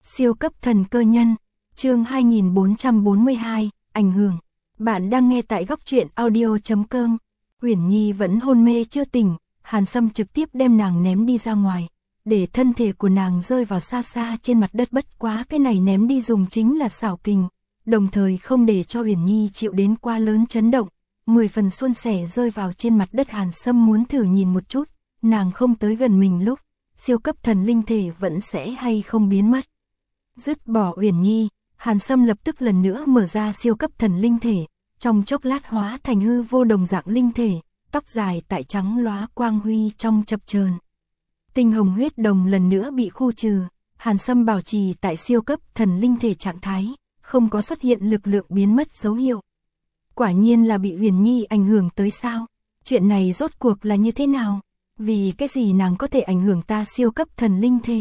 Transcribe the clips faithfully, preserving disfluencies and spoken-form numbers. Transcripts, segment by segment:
Siêu cấp thần cơ nhân, chương hai nghìn bốn trăm bốn mươi hai, ảnh hưởng. Bạn đang nghe tại góc truyện audio chấm com. Uyển Nhi vẫn hôn mê chưa tỉnh, Hàn Sâm trực tiếp đem nàng ném đi ra ngoài, để thân thể của nàng rơi vào xa xa trên mặt đất, bất quá cái này ném đi dùng chính là xảo kình, đồng thời không để cho Uyển Nhi chịu đến quá lớn chấn động, mười phần suôn sẻ rơi vào trên mặt đất. Hàn Sâm muốn thử nhìn một chút, nàng không tới gần mình lúc, siêu cấp thần linh thể vẫn sẽ hay không biến mất. Dứt bỏ Uyển Nhi, Hàn Sâm lập tức lần nữa mở ra siêu cấp thần linh thể, trong chốc lát hóa thành hư vô đồng dạng linh thể, tóc dài tại trắng lóa quang huy trong chập chờn. Tinh hồng huyết đồng lần nữa bị khu trừ, Hàn Sâm bảo trì tại siêu cấp thần linh thể trạng thái, không có xuất hiện lực lượng biến mất dấu hiệu. Quả nhiên là bị Uyển Nhi ảnh hưởng tới sao? Chuyện này rốt cuộc là như thế nào? Vì cái gì nàng có thể ảnh hưởng ta siêu cấp thần linh thể?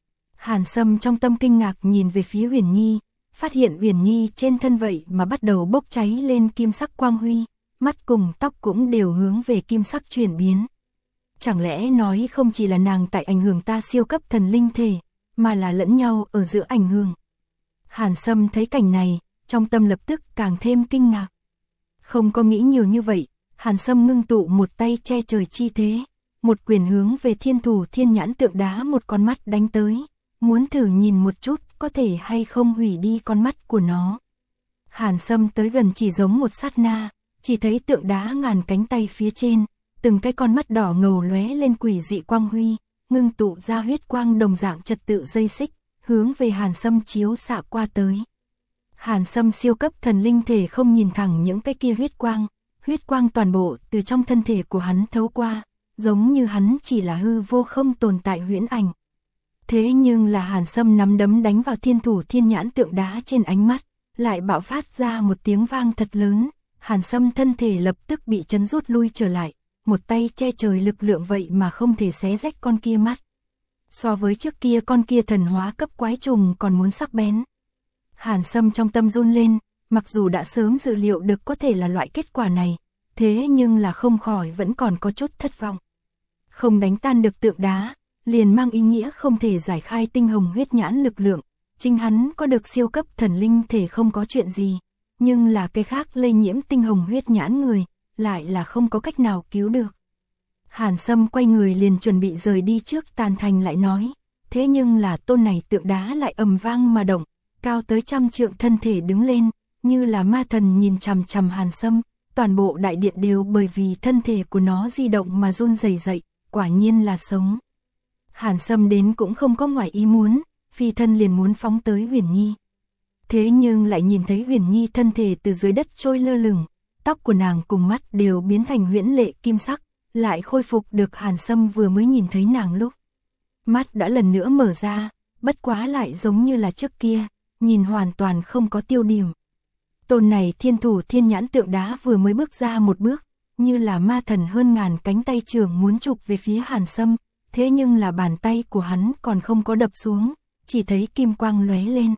Hàn Sâm trong tâm kinh ngạc nhìn về phía Uyển Nhi, phát hiện Uyển Nhi trên thân vậy mà bắt đầu bốc cháy lên kim sắc quang huy, mắt cùng tóc cũng đều hướng về kim sắc chuyển biến. Chẳng lẽ nói không chỉ là nàng tại ảnh hưởng ta siêu cấp thần linh thể, mà là lẫn nhau ở giữa ảnh hưởng? Hàn Sâm thấy cảnh này, trong tâm lập tức càng thêm kinh ngạc. Không có nghĩ nhiều như vậy, Hàn Sâm ngưng tụ một tay che trời chi thế, một quyền hướng về thiên thủ thiên nhãn tượng đá một con mắt đánh tới, muốn thử nhìn một chút có thể hay không hủy đi con mắt của nó. Hàn Sâm tới gần chỉ giống một sát na, chỉ thấy tượng đá ngàn cánh tay phía trên, từng cái con mắt đỏ ngầu lóe lên quỷ dị quang huy, ngưng tụ ra huyết quang đồng dạng trật tự dây xích, hướng về Hàn Sâm chiếu xạ qua tới. Hàn Sâm siêu cấp thần linh thể không nhìn thẳng những cái kia huyết quang, huyết quang toàn bộ từ trong thân thể của hắn thấu qua, giống như hắn chỉ là hư vô không tồn tại huyễn ảnh. Thế nhưng là Hàn Sâm nắm đấm đánh vào thiên thủ thiên nhãn tượng đá trên ánh mắt, lại bạo phát ra một tiếng vang thật lớn, Hàn Sâm thân thể lập tức bị chấn rút lui trở lại, một tay che trời lực lượng vậy mà không thể xé rách con kia mắt. So với trước kia con kia thần hóa cấp quái trùng còn muốn sắc bén. Hàn Sâm trong tâm run lên, mặc dù đã sớm dự liệu được có thể là loại kết quả này, thế nhưng là không khỏi vẫn còn có chút thất vọng. Không đánh tan được tượng đá, liền mang ý nghĩa không thể giải khai tinh hồng huyết nhãn lực lượng, chính hắn có được siêu cấp thần linh thể không có chuyện gì, nhưng là cái khác lây nhiễm tinh hồng huyết nhãn người, lại là không có cách nào cứu được. Hàn Sâm quay người liền chuẩn bị rời đi trước Tàn Thành lại nói, thế nhưng là tôn này tượng đá lại ầm vang mà động, cao tới trăm trượng thân thể đứng lên, như là ma thần nhìn chằm chằm Hàn Sâm, toàn bộ đại điện đều bởi vì thân thể của nó di động mà run rẩy dậy, quả nhiên là sống. Hàn Sâm đến cũng không có ngoài ý muốn, phi thân liền muốn phóng tới Uyển Nhi. Thế nhưng lại nhìn thấy Uyển Nhi thân thể từ dưới đất trôi lơ lửng, tóc của nàng cùng mắt đều biến thành huyễn lệ kim sắc, lại khôi phục được Hàn Sâm vừa mới nhìn thấy nàng lúc. Mắt đã lần nữa mở ra, bất quá lại giống như là trước kia, nhìn hoàn toàn không có tiêu điểm. Tôn này thiên thủ thiên nhãn tượng đá vừa mới bước ra một bước, như là ma thần hơn ngàn cánh tay trưởng muốn chụp về phía Hàn Sâm, thế nhưng là bàn tay của hắn còn không có đập xuống, chỉ thấy kim quang lóe lên.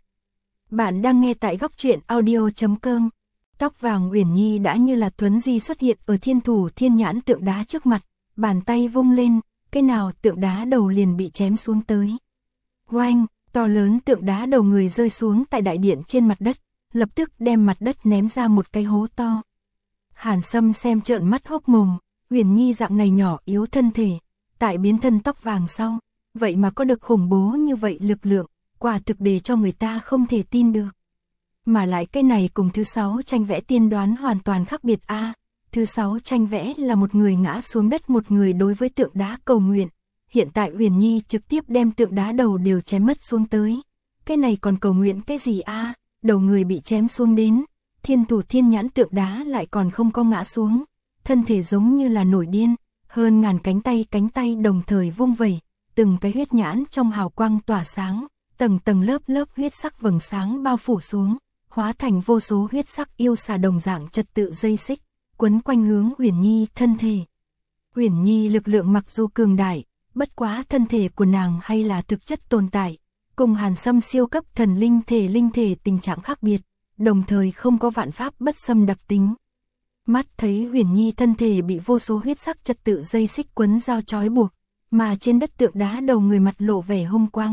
Bạn đang nghe tại góc truyện audio chấm com. Tóc vàng Uyển Nhi đã như là thuấn di xuất hiện ở thiên thủ thiên nhãn tượng đá trước mặt, bàn tay vung lên, cái nào tượng đá đầu liền bị chém xuống tới. Oanh, to lớn tượng đá đầu người rơi xuống tại đại điện trên mặt đất, lập tức đem mặt đất ném ra một cái hố to. Hàn Sâm xem trợn mắt hốc mồm, Uyển Nhi dạng này nhỏ yếu thân thể, tại biến thân tóc vàng sau, vậy mà có được khủng bố như vậy lực lượng, quả thực để cho người ta không thể tin được. Mà lại cái này cùng thứ sáu tranh vẽ tiên đoán hoàn toàn khác biệt a. À, thứ sáu tranh vẽ là một người ngã xuống đất, một người đối với tượng đá cầu nguyện. Hiện tại Uyển Nhi trực tiếp đem tượng đá đầu đều chém mất xuống tới. Cái này còn cầu nguyện cái gì a? À, đầu người bị chém xuống đến, thiên thủ thiên nhãn tượng đá lại còn không có ngã xuống, thân thể giống như là nổi điên, hơn ngàn cánh tay cánh tay đồng thời vung vẩy, từng cái huyết nhãn trong hào quang tỏa sáng, tầng tầng lớp lớp huyết sắc vầng sáng bao phủ xuống, hóa thành vô số huyết sắc yêu xà đồng dạng trật tự dây xích, quấn quanh hướng Uyển Nhi thân thể. Uyển Nhi lực lượng mặc dù cường đại, bất quá thân thể của nàng hay là thực chất tồn tại, cùng Hàn Sâm siêu cấp thần linh thể linh thể tình trạng khác biệt, đồng thời không có vạn pháp bất xâm đặc tính. Mắt thấy Uyển Nhi thân thể bị vô số huyết sắc trật tự dây xích quấn dao trói buộc, mà trên đất tượng đá đầu người mặt lộ vẻ hung quang,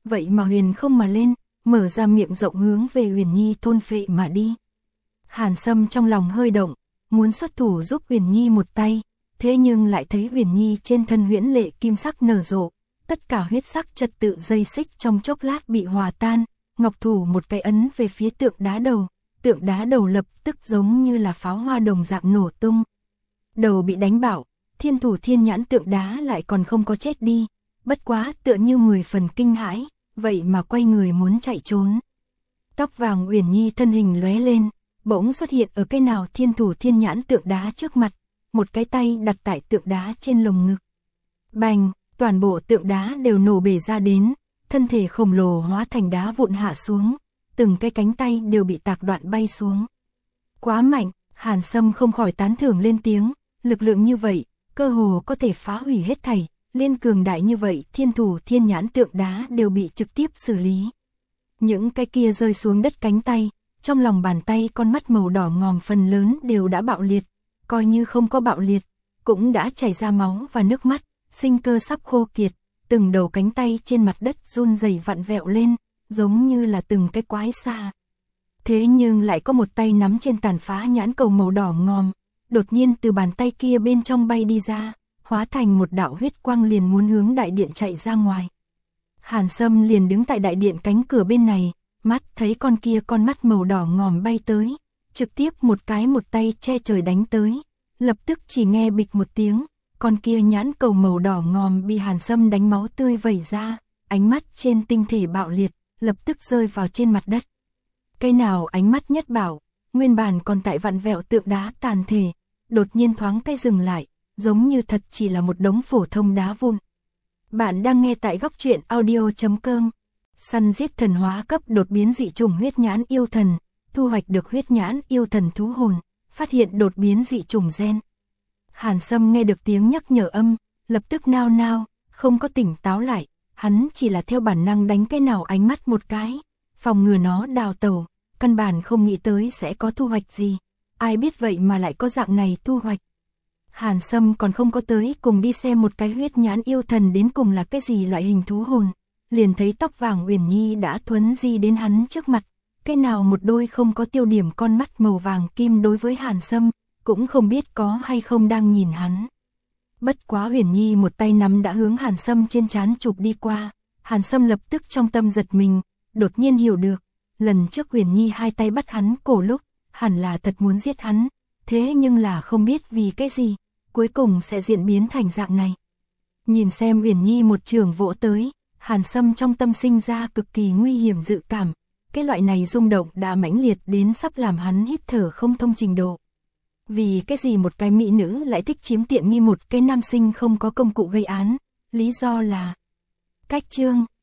vậy mà huyền không mà lên, mở ra miệng rộng hướng về Huyền Nhi thôn phệ mà đi. Hàn Sâm trong lòng hơi động, muốn xuất thủ giúp Huyền Nhi một tay, thế nhưng lại thấy Huyền Nhi trên thân huyễn lệ kim sắc nở rộ, tất cả huyết sắc trật tự dây xích trong chốc lát bị hòa tan, ngọc thủ một cái ấn về phía tượng đá đầu, tượng đá đầu lập tức giống như là pháo hoa đồng dạng nổ tung. Đầu bị đánh bạo, thiên thủ thiên nhãn tượng đá lại còn không có chết đi, bất quá tựa như mười phần kinh hãi, vậy mà quay người muốn chạy trốn. Tóc vàng Uyển Nhi thân hình lóe lên, bỗng xuất hiện ở cái nào thiên thủ thiên nhãn tượng đá trước mặt, một cái tay đặt tại tượng đá trên lồng ngực. Bành, toàn bộ tượng đá đều nổ bể ra đến, thân thể khổng lồ hóa thành đá vụn hạ xuống, từng cái cánh tay đều bị tạc đoạn bay xuống. Quá mạnh, Hàn Sâm không khỏi tán thưởng lên tiếng, lực lượng như vậy, cơ hồ có thể phá hủy hết thảy, liên cường đại như vậy, thiên thủ thiên nhãn tượng đá đều bị trực tiếp xử lý. Những cái kia rơi xuống đất cánh tay, trong lòng bàn tay con mắt màu đỏ ngòm phần lớn đều đã bạo liệt, coi như không có bạo liệt, cũng đã chảy ra máu và nước mắt, sinh cơ sắp khô kiệt, từng đầu cánh tay trên mặt đất run rẩy vặn vẹo lên, giống như là từng cái quái xa. Thế nhưng lại có một tay nắm trên tàn phá nhãn cầu màu đỏ ngòm, đột nhiên từ bàn tay kia bên trong bay đi ra, hóa thành một đạo huyết quang liền muốn hướng đại điện chạy ra ngoài. Hàn Sâm liền đứng tại đại điện cánh cửa bên này, mắt thấy con kia con mắt màu đỏ ngòm bay tới, trực tiếp một cái một tay che trời đánh tới, lập tức chỉ nghe bịch một tiếng, con kia nhãn cầu màu đỏ ngòm bị Hàn Sâm đánh máu tươi vẩy ra, ánh mắt trên tinh thể bạo liệt, lập tức rơi vào trên mặt đất. Cái nào ánh mắt nhất bảo, nguyên bản còn tại vặn vẹo tượng đá tàn thể, đột nhiên thoáng cái dừng lại, giống như thật chỉ là một đống phổ thông đá vụn. Bạn đang nghe tại góc truyện audio chấm com. Săn giết thần hóa cấp đột biến dị chủng huyết nhãn yêu thần, thu hoạch được huyết nhãn yêu thần thú hồn, phát hiện đột biến dị chủng gen. Hàn Sâm nghe được tiếng nhắc nhở âm, lập tức nao nao, không có tỉnh táo lại, hắn chỉ là theo bản năng đánh cái nào ánh mắt một cái, phòng ngừa nó đào tẩu, căn bản không nghĩ tới sẽ có thu hoạch gì, ai biết vậy mà lại có dạng này thu hoạch. Hàn Sâm còn không có tới cùng đi xem một cái huyết nhãn yêu thần đến cùng là cái gì loại hình thú hồn, liền thấy tóc vàng Uyển Nhi đã thuấn di đến hắn trước mặt, cái nào một đôi không có tiêu điểm con mắt màu vàng kim đối với Hàn Sâm, cũng không biết có hay không đang nhìn hắn. Bất quá Uyển Nhi một tay nắm đã hướng Hàn Sâm trên trán chụp đi qua, Hàn Sâm lập tức trong tâm giật mình, đột nhiên hiểu được, lần trước Uyển Nhi hai tay bắt hắn cổ lúc, hẳn là thật muốn giết hắn, thế nhưng là không biết vì cái gì, cuối cùng sẽ diễn biến thành dạng này. Nhìn xem Uyển Nhi một trường vỗ tới, Hàn Sâm trong tâm sinh ra cực kỳ nguy hiểm dự cảm, cái loại này rung động đã mãnh liệt đến sắp làm hắn hít thở không thông trình độ. Vì cái gì một cái mỹ nữ lại thích chiếm tiện nghi một cái nam sinh không có công cụ gây án, lý do là cách chương.